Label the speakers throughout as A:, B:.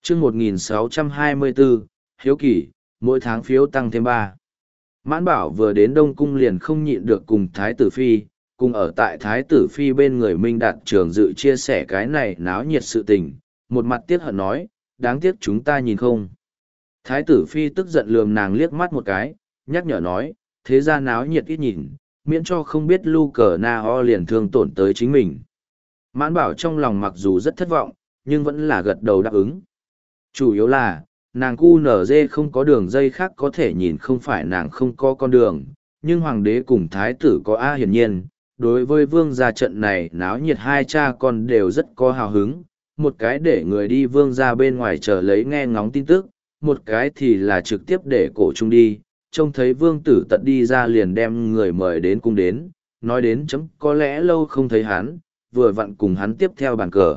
A: chương 1624, hiếu kỳ, mỗi tháng phiếu tăng thêm 3. Mãn Bảo vừa đến Đông Cung liền không nhịn được cùng Thái tử Phi, cùng ở tại Thái tử Phi bên người Minh Đạt Trường Dự chia sẻ cái này náo nhiệt sự tình, một mặt tiếc hận nói, đáng tiếc chúng ta nhìn không. Thái tử Phi tức giận lườm nàng liếc mắt một cái, nhắc nhở nói, thế ra náo nhiệt ít nhìn, miễn cho không biết lu cờ na ho liền thương tổn tới chính mình. Mãn Bảo trong lòng mặc dù rất thất vọng, nhưng vẫn là gật đầu đáp ứng. Chủ yếu là, nàng QNZ không có đường dây khác có thể nhìn không phải nàng không có con đường, nhưng hoàng đế cùng thái tử có A hiển nhiên, đối với vương gia trận này náo nhiệt hai cha con đều rất có hào hứng, một cái để người đi vương gia bên ngoài chờ lấy nghe ngóng tin tức, một cái thì là trực tiếp để cổ trung đi, trông thấy vương tử tận đi ra liền đem người mời đến cung đến, nói đến chấm có lẽ lâu không thấy hắn, vừa vặn cùng hắn tiếp theo bàn cờ.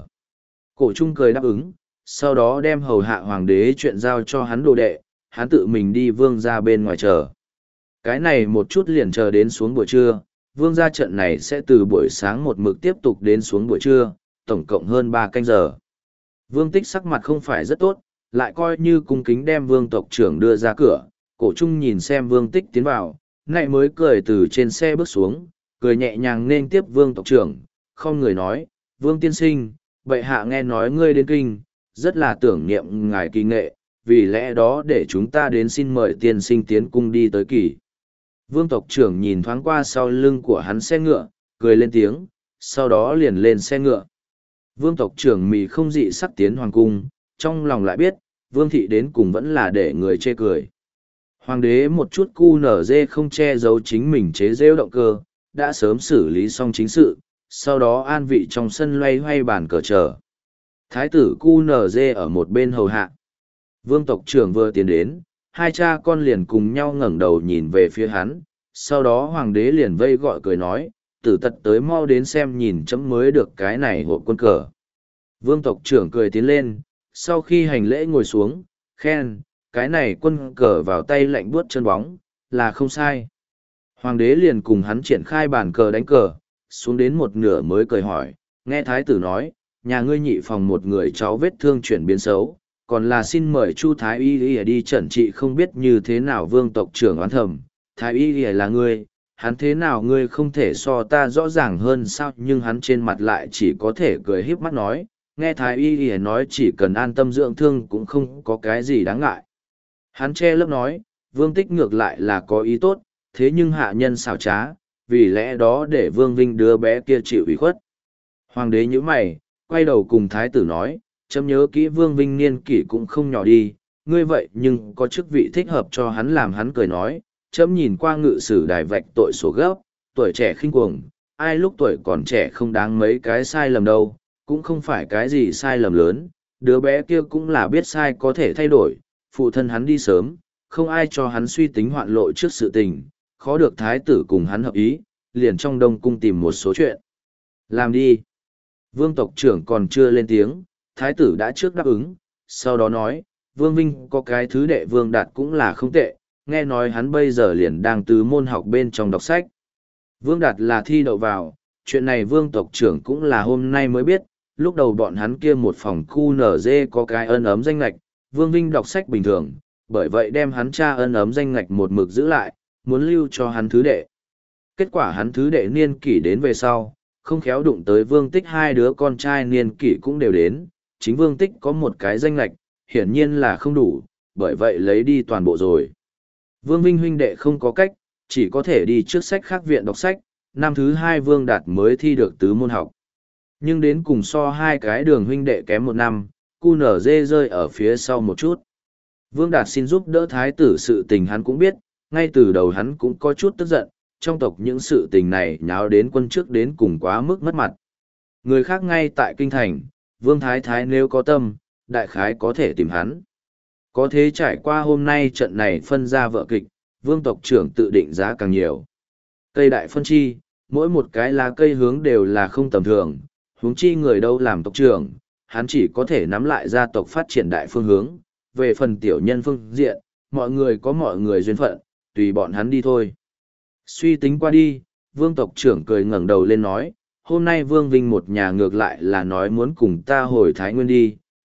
A: Cổ trung cười đáp ứng, sau đó đem hầu hạ hoàng đế chuyện giao cho hắn đồ đệ, hắn tự mình đi vương ra bên ngoài chờ. Cái này một chút liền chờ đến xuống buổi trưa, vương ra trận này sẽ từ buổi sáng một mực tiếp tục đến xuống buổi trưa, tổng cộng hơn 3 canh giờ. Vương Tích sắc mặt không phải rất tốt, lại coi như cung kính đem vương tộc trưởng đưa ra cửa, cổ trung nhìn xem vương Tích tiến vào, này mới cười từ trên xe bước xuống, cười nhẹ nhàng nên tiếp vương tộc trưởng, không người nói, vương tiên sinh, bệ hạ nghe nói ngươi đến kinh, rất là tưởng niệm ngài kỳ nghệ, vì lẽ đó để chúng ta đến xin mời tiên sinh tiến cung đi tới kỳ. Vương tộc trưởng nhìn thoáng qua sau lưng của hắn xe ngựa, cười lên tiếng, sau đó liền lên xe ngựa. Vương tộc trưởng mì không dị sắc tiến hoàng cung, trong lòng lại biết, vương thị đến cùng vẫn là để người chê cười. Hoàng đế một chút cu nở dê không che giấu chính mình chế rêu động cơ, đã sớm xử lý xong chính sự, sau đó an vị trong sân loay hoay bàn cờ chờ. Thái tử QNZ ở một bên hầu hạ. Vương tộc trưởng vừa tiến đến, hai cha con liền cùng nhau ngẩng đầu nhìn về phía hắn, sau đó hoàng đế liền vây gọi cười nói, tử tật tới mau đến xem nhìn chấm mới được cái này hộp quân cờ. Vương tộc trưởng cười tiến lên, sau khi hành lễ ngồi xuống, khen, cái này quân cờ vào tay lạnh buốt chân bóng, là không sai. Hoàng đế liền cùng hắn triển khai bàn cờ đánh cờ, xuống đến một nửa mới cười hỏi, nghe thái tử nói, nhà ngươi nhị phòng một người cháu vết thương chuyển biến xấu, còn là xin mời Chu Thái Y đi chẩn trị không biết như thế nào vương tộc trưởng oán thầm. Thái Y là ngươi, hắn thế nào ngươi không thể so ta rõ ràng hơn sao nhưng hắn trên mặt lại chỉ có thể cười híp mắt nói, nghe Thái Y nói chỉ cần an tâm dưỡng thương cũng không có cái gì đáng ngại. Hắn che lớp nói, vương tích ngược lại là có ý tốt, thế nhưng hạ nhân xảo trá, vì lẽ đó để vương vinh đứa bé kia chịu ủy khuất. Hoàng đế nhíu mày, quay đầu cùng thái tử nói, chấm nhớ kỹ vương vinh niên kỷ cũng không nhỏ đi, ngươi vậy nhưng có chức vị thích hợp cho hắn làm hắn cười nói, chấm nhìn qua ngự sử đài vạch tội sổ gấp, tuổi trẻ khinh cuồng, ai lúc tuổi còn trẻ không đáng mấy cái sai lầm đâu, cũng không phải cái gì sai lầm lớn, đứa bé kia cũng là biết sai có thể thay đổi, phụ thân hắn đi sớm, không ai cho hắn suy tính hoạn lộ trước sự tình, khó được thái tử cùng hắn hợp ý, liền trong đông cung tìm một số chuyện. Làm đi. Vương tộc trưởng còn chưa lên tiếng, thái tử đã trước đáp ứng, sau đó nói, Vương Vinh có cái thứ đệ Vương Đạt cũng là không tệ, nghe nói hắn bây giờ liền đang tứ môn học bên trong đọc sách. Vương Đạt là thi đậu vào, chuyện này Vương tộc trưởng cũng là hôm nay mới biết, lúc đầu bọn hắn kia một phòng khu nở dê có cái ân ấm danh lạch, Vương Vinh đọc sách bình thường, bởi vậy đem hắn cha ân ấm danh ngạch một mực giữ lại, muốn lưu cho hắn thứ đệ. Kết quả hắn thứ đệ niên kỷ đến về sau, không khéo đụng tới Vương Tích hai đứa con trai niên kỷ cũng đều đến, chính Vương Tích có một cái danh lạch, hiển nhiên là không đủ, bởi vậy lấy đi toàn bộ rồi. Vương Vinh huynh đệ không có cách, chỉ có thể đi trước sách khác viện đọc sách, năm thứ hai Vương Đạt mới thi được tứ môn học. Nhưng đến cùng so hai cái đường huynh đệ kém một năm, QNZ rơi ở phía sau một chút. Vương Đạt xin giúp đỡ thái tử sự tình hắn cũng biết, ngay từ đầu hắn cũng có chút tức giận, trong tộc những sự tình này nháo đến quân trước đến cùng quá mức mất mặt. Người khác ngay tại kinh thành, Vương Thái Thái nếu có tâm, đại khái có thể tìm hắn. Có thế trải qua hôm nay trận này phân ra vợ kịch, Vương tộc trưởng tự định giá càng nhiều. Cây đại phân chi, mỗi một cái lá cây hướng đều là không tầm thường, huống chi người đâu làm tộc trưởng, hắn chỉ có thể nắm lại gia tộc phát triển đại phương hướng, về phần tiểu nhân phương diện, mọi người có mọi người duyên phận, tùy bọn hắn đi thôi. Suy tính qua đi, Vương tộc trưởng cười ngẩng đầu lên nói, hôm nay Vương Vinh một nhà ngược lại là nói muốn cùng ta hồi Thái Nguyên đi,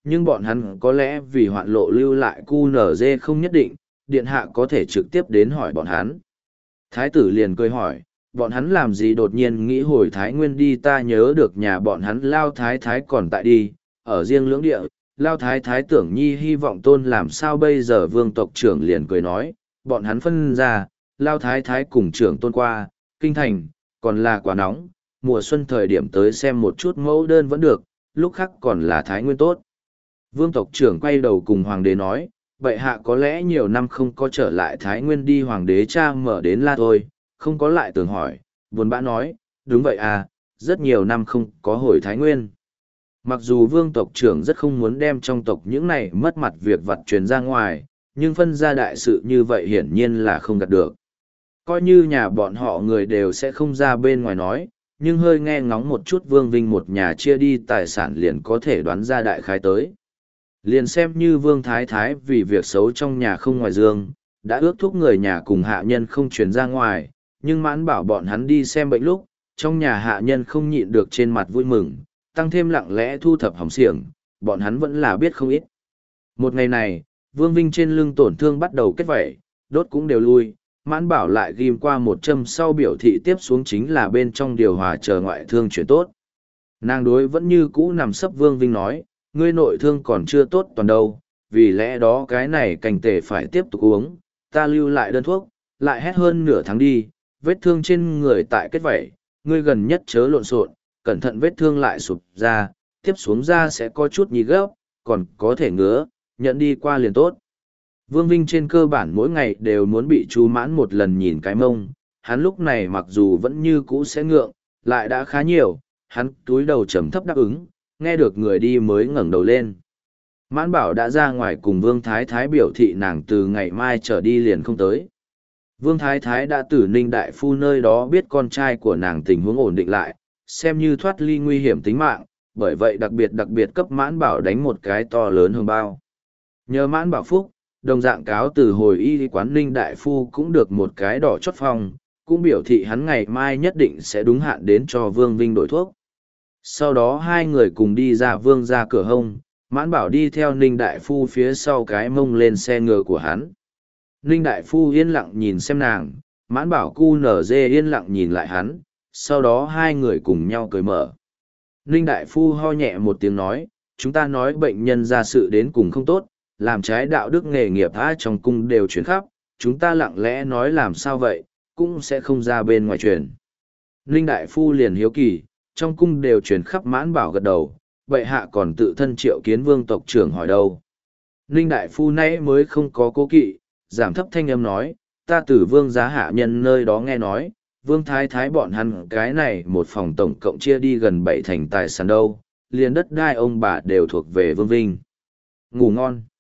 A: nhưng bọn hắn có lẽ vì hoạn lộ lưu lại QNZ không nhất định, điện hạ có thể trực tiếp đến hỏi bọn hắn. Thái tử liền cười hỏi, bọn hắn làm gì đột nhiên nghĩ hồi Thái Nguyên đi, ta nhớ được nhà bọn hắn Lao Thái Thái còn tại đi, ở riêng lưỡng địa, Lao Thái Thái tưởng nhi hy vọng tôn làm sao bây giờ. Vương tộc trưởng liền cười nói, bọn hắn phân ra, Lao Thái Thái cùng trưởng tôn qua, kinh thành, còn là quá nóng, mùa xuân thời điểm tới xem một chút mẫu đơn vẫn được, lúc khác còn là Thái Nguyên tốt. Vương tộc trưởng quay đầu cùng hoàng đế nói, bệ hạ có lẽ nhiều năm không có trở lại Thái Nguyên đi. Hoàng đế cha mở đến la thôi, không có lại tưởng hỏi, buồn bã nói, đúng vậy à, rất nhiều năm không có hồi Thái Nguyên. Mặc dù vương tộc trưởng rất không muốn đem trong tộc những này mất mặt việc vặt truyền ra ngoài, nhưng phân ra đại sự như vậy hiển nhiên là không gạt được. Coi như nhà bọn họ người đều sẽ không ra bên ngoài nói, nhưng hơi nghe ngóng một chút Vương Vinh một nhà chia đi tài sản liền có thể đoán ra đại khái tới. Liền xem như Vương Thái Thái vì việc xấu trong nhà không ngoài dương, đã ước thúc người nhà cùng hạ nhân không truyền ra ngoài, nhưng mãn bảo bọn hắn đi xem bệnh lúc, trong nhà hạ nhân không nhịn được trên mặt vui mừng, tăng thêm lặng lẽ thu thập hỏng xiềng, bọn hắn vẫn là biết không ít. Một ngày này, Vương Vinh trên lưng tổn thương bắt đầu kết vẩy, đốt cũng đều lui, mãn bảo lại ghim qua một châm sau biểu thị tiếp xuống chính là bên trong điều hòa chờ ngoại thương chuyển tốt. Nàng đối vẫn như cũ nằm sấp. Vương Vinh nói, ngươi nội thương còn chưa tốt toàn đâu, vì lẽ đó cái này cành tề phải tiếp tục uống, ta lưu lại đơn thuốc, lại hết hơn nửa tháng đi, vết thương trên người tại kết vẩy, ngươi gần nhất chớ lộn xộn, cẩn thận vết thương lại sụp ra, tiếp xuống ra sẽ có chút nhí gấp, còn có thể ngứa, nhận đi qua liền tốt. Vương Vinh trên cơ bản mỗi ngày đều muốn bị Chu Mãn một lần nhìn cái mông, hắn lúc này mặc dù vẫn như cũ sẽ ngượng, lại đã khá nhiều, hắn túi đầu trầm thấp đáp ứng, nghe được người đi mới ngẩng đầu lên. Mãn Bảo đã ra ngoài cùng Vương Thái Thái biểu thị nàng từ ngày mai trở đi liền không tới. Vương Thái Thái đã từ Ninh Đại Phu nơi đó biết con trai của nàng tình huống ổn định lại, xem như thoát ly nguy hiểm tính mạng, bởi vậy đặc biệt cấp Mãn Bảo đánh một cái to lớn hương bao. Nhờ Mãn Bảo phúc, đồng dạng cáo từ hồi y quán Ninh Đại Phu cũng được một cái đỏ chót phong, cũng biểu thị hắn ngày mai nhất định sẽ đúng hạn đến cho Vương Vinh đổi thuốc. Sau đó hai người cùng đi ra Vương ra cửa hông, Mãn Bảo đi theo Ninh Đại Phu phía sau cái mông lên xe ngựa của hắn. Ninh Đại Phu yên lặng nhìn xem nàng, Mãn Bảo cu nở dê yên lặng nhìn lại hắn, sau đó hai người cùng nhau cười mở. Ninh Đại Phu ho nhẹ một tiếng nói, chúng ta nói bệnh nhân ra sự đến cùng không tốt, làm trái đạo đức nghề nghiệp tha trong cung đều chuyển khắp, chúng ta lặng lẽ nói làm sao vậy, cũng sẽ không ra bên ngoài truyền. Ninh Đại Phu liền hiếu kỳ, trong cung đều truyền khắp. Mãn Bảo gật đầu, bệ hạ còn tự thân triệu kiến Vương tộc trưởng hỏi đâu. Ninh Đại Phu nãy mới không có cố kỵ, giảm thấp thanh âm nói, ta từ Vương giá hạ nhân nơi đó nghe nói, Vương Thái Thái bọn hắn cái này một phòng tổng cộng chia đi gần 7 thành tài sản đâu, liền đất đai ông bà đều thuộc về Vương Vinh. Ngủ ngon.